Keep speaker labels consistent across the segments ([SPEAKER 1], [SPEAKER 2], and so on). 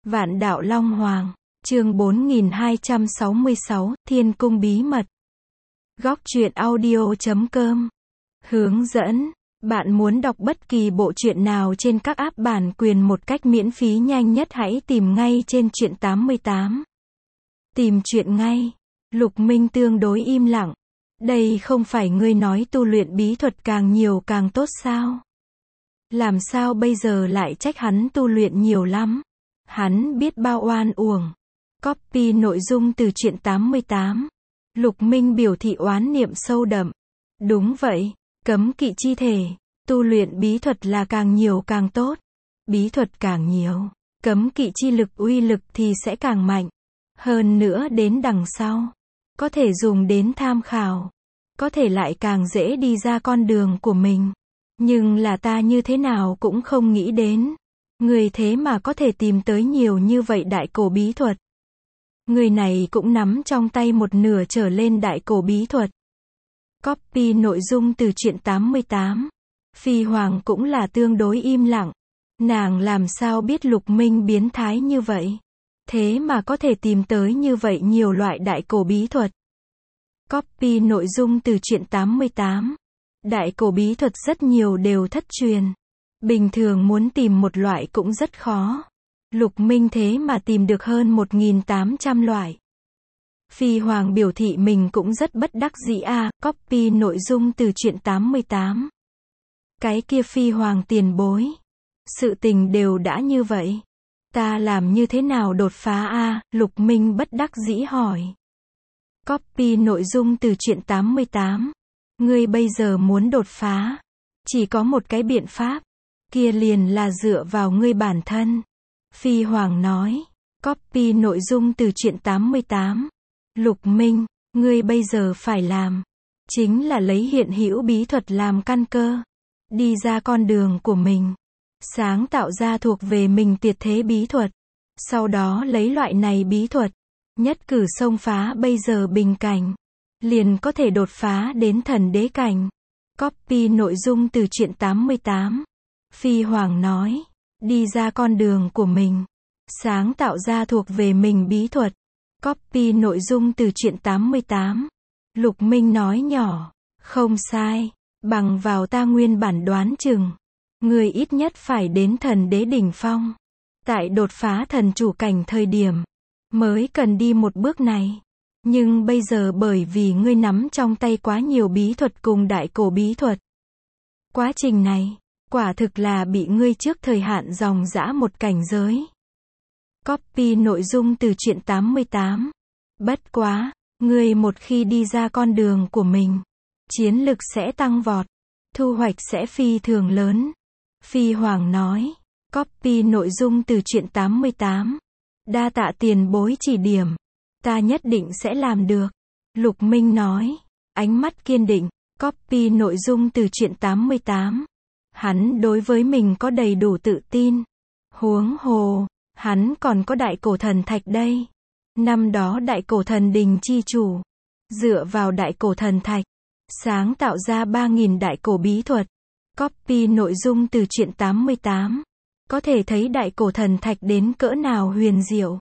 [SPEAKER 1] Vạn đạo Long Hoàng, chương 4266, Thiên Cung Bí Mật. Góc truyện audio.com. Hướng dẫn. Bạn muốn đọc bất kỳ bộ truyện nào trên các app bản quyền một cách miễn phí nhanh nhất hãy tìm ngay trên truyện 88. Tìm truyện ngay. Lục Minh tương đối im lặng. Đây không phải ngươi nói tu luyện bí thuật càng nhiều càng tốt sao? Làm sao bây giờ lại trách hắn tu luyện nhiều lắm? Hắn biết bao oan uổng. Copy nội dung từ truyện 88. Lục Minh biểu thị oán niệm sâu đậm. Đúng vậy, cấm kỵ chi thể, tu luyện bí thuật là càng nhiều càng tốt. Bí thuật càng nhiều, cấm kỵ chi lực uy lực thì sẽ càng mạnh. Hơn nữa đến đằng sau, có thể dùng đến tham khảo, có thể lại càng dễ đi ra con đường của mình. Nhưng là ta như thế nào cũng không nghĩ đến. Người thế mà có thể tìm tới nhiều như vậy đại cổ bí thuật. Người này cũng nắm trong tay một nửa trở lên đại cổ bí thuật. Copy nội dung từ truyện 88. Phi Hoàng cũng là tương đối im lặng. Nàng làm sao biết Lục Minh biến thái như vậy? Thế mà có thể tìm tới như vậy nhiều loại đại cổ bí thuật. Copy nội dung từ truyện 88. Đại cổ bí thuật rất nhiều đều thất truyền. Bình thường muốn tìm một loại cũng rất khó. Lục Minh thế mà tìm được hơn 1.800 loại. Phi Hoàng biểu thị mình cũng rất bất đắc dĩ a. Copy nội dung từ truyện 88. Cái kia Phi Hoàng tiền bối. Sự tình đều đã như vậy. Ta làm như thế nào đột phá a? Lục Minh bất đắc dĩ hỏi. Copy nội dung từ truyện 88. Ngươi bây giờ muốn đột phá. Chỉ có một cái biện pháp. Kia liền là dựa vào ngươi bản thân. Phi Hoàng nói. Copy nội dung từ truyện 88. Lục Minh, ngươi bây giờ phải làm. Chính là lấy hiện hữu bí thuật làm căn cơ. Đi ra con đường của mình. Sáng tạo ra thuộc về mình tuyệt thế bí thuật. Sau đó lấy loại này bí thuật. Nhất cử xông phá bây giờ bình cảnh. Liền có thể đột phá đến thần đế cảnh. Copy nội dung từ truyện 88. Phi Hoàng nói. Đi ra con đường của mình. Sáng tạo ra thuộc về mình bí thuật. Copy nội dung từ truyện 88. Lục Minh nói nhỏ. Không sai. Bằng vào ta nguyên bản đoán chừng. Người ít nhất phải đến thần đế đỉnh phong. Tại đột phá thần chủ cảnh thời điểm. Mới cần đi một bước này. Nhưng bây giờ bởi vì ngươi nắm trong tay quá nhiều bí thuật cùng đại cổ bí thuật. Quá trình này. Quả thực là bị ngươi trước thời hạn dòng dã một cảnh giới. Copy nội dung từ truyện 88. Bất quá, ngươi một khi đi ra con đường của mình, chiến lực sẽ tăng vọt, thu hoạch sẽ phi thường lớn. Phi Hoàng nói. Copy nội dung từ truyện 88. Đa tạ tiền bối chỉ điểm. Ta nhất định sẽ làm được. Lục Minh nói. Ánh mắt kiên định. Copy nội dung từ truyện 88. Hắn đối với mình có đầy đủ tự tin. Huống hồ, hắn còn có đại cổ thần thạch đây. Năm đó đại cổ thần đình chi chủ. Dựa vào đại cổ thần thạch. Sáng tạo ra 3.000 đại cổ bí thuật. Copy nội dung từ truyện 88. Có thể thấy đại cổ thần thạch đến cỡ nào huyền diệu.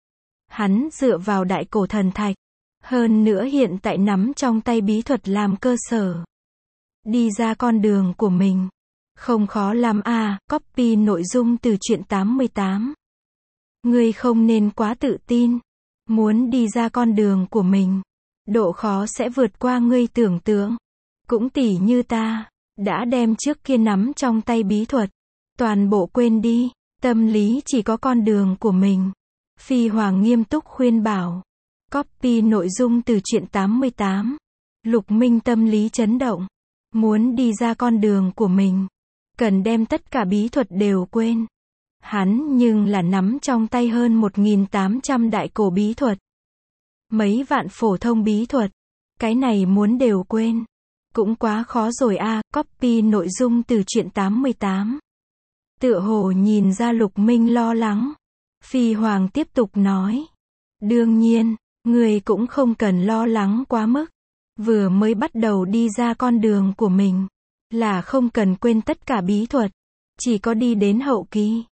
[SPEAKER 1] Hắn dựa vào đại cổ thần thạch. Hơn nữa hiện tại nắm trong tay bí thuật làm cơ sở. Đi ra con đường của mình. Không khó lắm à. Copy nội dung từ truyện 88. Ngươi không nên quá tự tin. Muốn đi ra con đường của mình. Độ khó sẽ vượt qua ngươi tưởng tượng. Cũng tỉ như ta. Đã đem trước kia nắm trong tay bí thuật. Toàn bộ quên đi. Tâm lý chỉ có con đường của mình. Phi Hoàng nghiêm túc khuyên bảo. Copy nội dung từ truyện 88. Lục Minh tâm lý chấn động. Muốn đi ra con đường của mình. Cần đem tất cả bí thuật đều quên. Hắn nhưng là nắm trong tay hơn 1.800 đại cổ bí thuật. Mấy vạn phổ thông bí thuật. Cái này muốn đều quên. Cũng quá khó rồi a. Copy nội dung từ truyện 88. Tựa hồ nhìn ra Lục Minh lo lắng. Phi Hoàng tiếp tục nói. Đương nhiên, người cũng không cần lo lắng quá mức. Vừa mới bắt đầu đi ra con đường của mình. Là không cần quên tất cả bí thuật. Chỉ có đi đến hậu kỳ.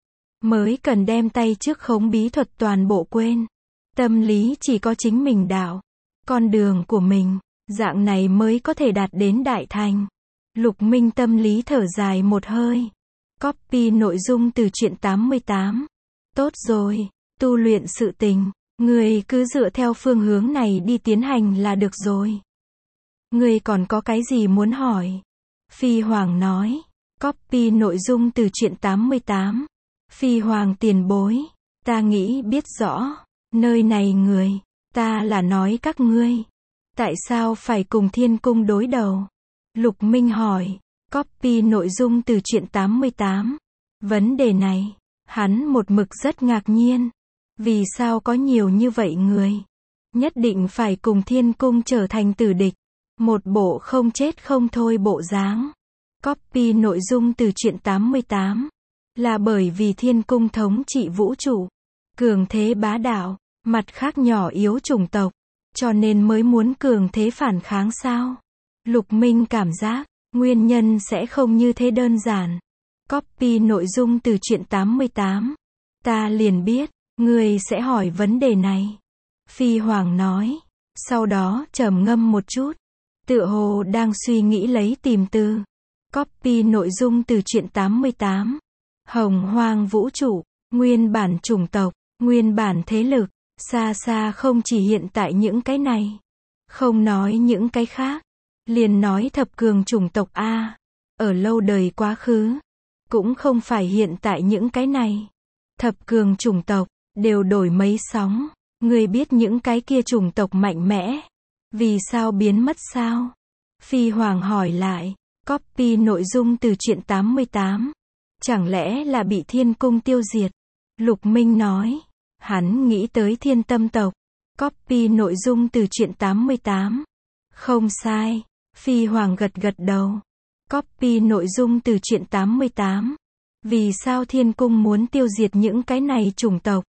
[SPEAKER 1] mới cần đem tay trước khống bí thuật toàn bộ quên. Tâm lý chỉ có chính mình đạo, con đường của mình, dạng này mới có thể đạt đến đại thành. Lục Minh tâm lý thở dài một hơi. Copy nội dung từ truyện 88. Tốt rồi, tu luyện sự tình, người cứ dựa theo phương hướng này đi tiến hành là được rồi. Người còn có cái gì muốn hỏi? Phi Hoàng nói. Copy nội dung từ truyện 88. Phi Hoàng tiền bối, ta nghĩ biết rõ, nơi này người, ta là nói các ngươi, tại sao phải cùng Thiên Cung đối đầu? Lục Minh hỏi. Copy nội dung từ truyện 88. Vấn đề này, hắn một mực rất ngạc nhiên. Vì sao có nhiều như vậy người? Nhất định phải cùng Thiên Cung trở thành tử địch. Một bộ không chết không thôi bộ dáng. Copy nội dung từ truyện 88. Là bởi vì Thiên Cung thống trị vũ trụ, cường thế bá đạo, mặt khác nhỏ yếu chủng tộc, cho nên mới muốn cường thế phản kháng sao? Lục Minh cảm giác, nguyên nhân sẽ không như thế đơn giản. Copy nội dung từ truyện 88. Ta liền biết, ngươi sẽ hỏi vấn đề này. Phi Hoàng nói. Sau đó trầm ngâm một chút, tựa hồ đang suy nghĩ lấy tìm từ. Copy nội dung từ truyện 88. Hồng hoang vũ trụ, nguyên bản chủng tộc, nguyên bản thế lực, xa xa không chỉ hiện tại những cái này. Không nói những cái khác, liền nói thập cường chủng tộc A. Ở lâu đời quá khứ, cũng không phải hiện tại những cái này. Thập cường chủng tộc, đều đổi mấy sóng. Người biết những cái kia chủng tộc mạnh mẽ, vì sao biến mất sao? Phi Hoàng hỏi lại. Copy nội dung từ truyện 88. Chẳng lẽ là bị Thiên Cung tiêu diệt? Lục Minh nói. Hắn nghĩ tới Thiên Tâm tộc. Copy nội dung từ truyện 88. Không sai. Phi Hoàng gật gật đầu. Copy nội dung từ truyện 88. Vì sao Thiên Cung muốn tiêu diệt những cái này chủng tộc?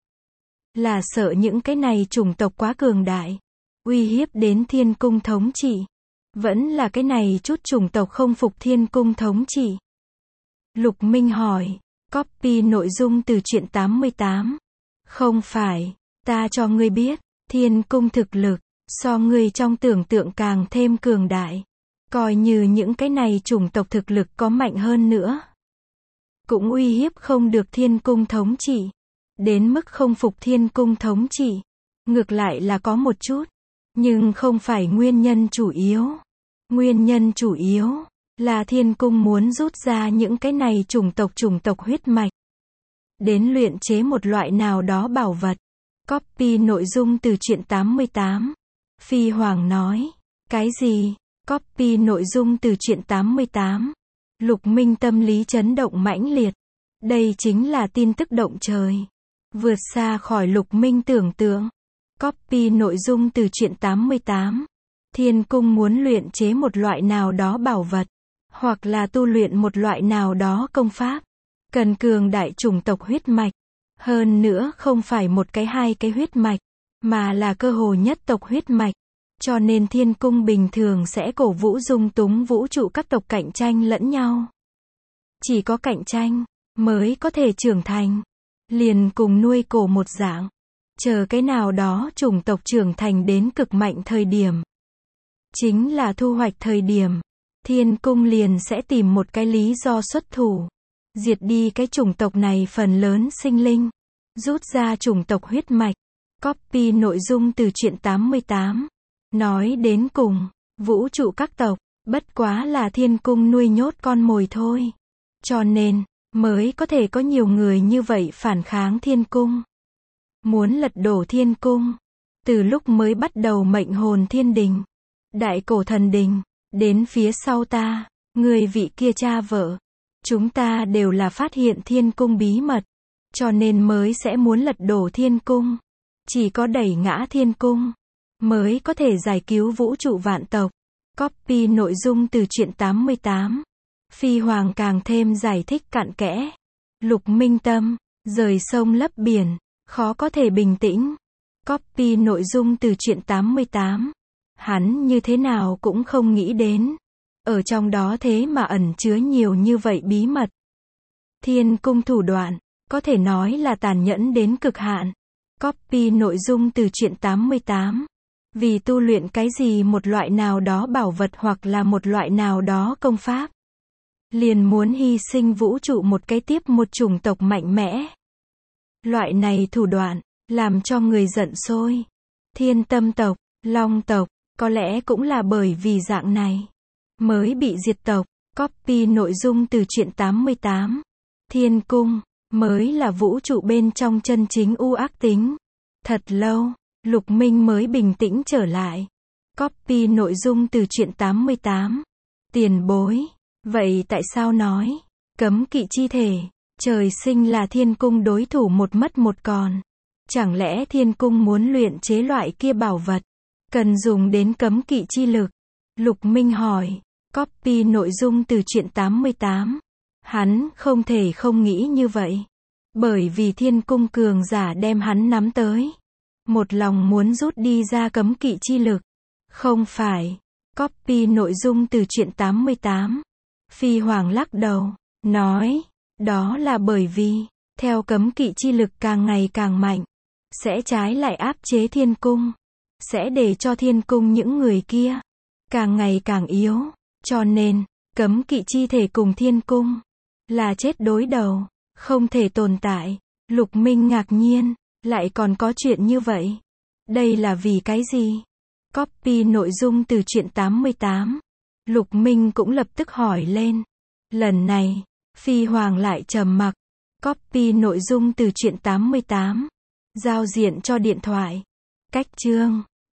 [SPEAKER 1] Là sợ những cái này chủng tộc quá cường đại, uy hiếp đến Thiên Cung thống trị. Vẫn là cái này chút chủng tộc không phục Thiên Cung thống trị? Lục Minh hỏi. Copy nội dung từ truyện 88. Không phải, ta cho ngươi biết, Thiên Cung thực lực, so ngươi trong tưởng tượng càng thêm cường đại. Coi như những cái này chủng tộc thực lực có mạnh hơn nữa, cũng uy hiếp không được Thiên Cung thống trị. Đến mức không phục Thiên Cung thống trị, ngược lại là có một chút, nhưng không phải nguyên nhân chủ yếu. Nguyên nhân chủ yếu là Thiên Cung muốn rút ra những cái này chủng tộc huyết mạch, đến luyện chế một loại nào đó bảo vật. Copy nội dung từ truyện 88. Phi Hoàng nói. Cái gì? Copy nội dung từ truyện 88. Lục Minh tâm lý chấn động mãnh liệt. Đây chính là tin tức động trời, vượt xa khỏi Lục Minh tưởng tượng. Copy nội dung từ truyện 88. Thiên Cung muốn luyện chế một loại nào đó bảo vật, hoặc là tu luyện một loại nào đó công pháp, cần cường đại chủng tộc huyết mạch. Hơn nữa không phải một cái hai cái huyết mạch, mà là cơ hồ nhất tộc huyết mạch. Cho nên Thiên Cung bình thường sẽ cổ vũ dung túng vũ trụ các tộc cạnh tranh lẫn nhau. Chỉ có cạnh tranh, mới có thể trưởng thành. Liền cùng nuôi cổ một dạng. Chờ cái nào đó chủng tộc trưởng thành đến cực mạnh thời điểm, chính là thu hoạch thời điểm, Thiên Cung liền sẽ tìm một cái lý do xuất thủ, diệt đi cái chủng tộc này phần lớn sinh linh, rút ra chủng tộc huyết mạch. Copy nội dung từ truyện 88. Nói đến cùng, vũ trụ các tộc, bất quá là Thiên Cung nuôi nhốt con mồi thôi. Cho nên, mới có thể có nhiều người như vậy phản kháng Thiên Cung. Muốn lật đổ Thiên Cung. Từ lúc mới bắt đầu mệnh hồn thiên đình, đại cổ thần đình, đến phía sau ta, người vị kia cha vợ, chúng ta đều là phát hiện Thiên Cung bí mật, cho nên mới sẽ muốn lật đổ Thiên Cung. Chỉ có đẩy ngã Thiên Cung, mới có thể giải cứu vũ trụ vạn tộc. Copy nội dung từ truyện 88. Phi Hoàng càng thêm giải thích cặn kẽ. Lục Minh tâm, rời sông lấp biển, khó có thể bình tĩnh. Copy nội dung từ truyện 88. Hắn như thế nào cũng không nghĩ đến, ở trong đó thế mà ẩn chứa nhiều như vậy bí mật. Thiên Cung thủ đoạn, có thể nói là tàn nhẫn đến cực hạn. Copy nội dung từ truyện 88. Vì tu luyện cái gì một loại nào đó bảo vật hoặc là một loại nào đó công pháp, liền muốn hy sinh vũ trụ một cái tiếp một chủng tộc mạnh mẽ. Loại này thủ đoạn, làm cho người giận sôi. Thiên Tâm tộc, Long tộc, có lẽ cũng là bởi vì dạng này, mới bị diệt tộc. Copy nội dung từ truyện 88. Thiên cung, mới là vũ trụ bên trong chân chính u ác tính. Thật lâu, Lục Minh mới bình tĩnh trở lại. Copy nội dung từ truyện 88. Tiền bối, vậy tại sao nói, cấm kỵ chi thể, trời sinh là thiên cung đối thủ một mất một còn? Chẳng lẽ thiên cung muốn luyện chế loại kia bảo vật, cần dùng đến cấm kỵ chi lực? Lục Minh hỏi. Copy nội dung từ truyện 88. Hắn không thể không nghĩ như vậy. Bởi vì thiên cung cường giả đem hắn nắm tới, một lòng muốn rút đi ra cấm kỵ chi lực. Không phải. Copy nội dung từ truyện 88. Phi Hoàng lắc đầu, nói, đó là bởi vì, theo cấm kỵ chi lực càng ngày càng mạnh, sẽ trái lại áp chế thiên cung, sẽ để cho thiên cung những người kia càng ngày càng yếu. Cho nên, cấm kỵ chi thể cùng thiên cung là chết đối đầu, không thể tồn tại. Lục Minh ngạc nhiên, lại còn có chuyện như vậy. Đây là vì cái gì? Copy nội dung từ truyện 88. Lục Minh cũng lập tức hỏi lên. Lần này, Phi Hoàng lại trầm mặc. Copy nội dung từ truyện 88. Giao diện cho điện thoại. Cách chương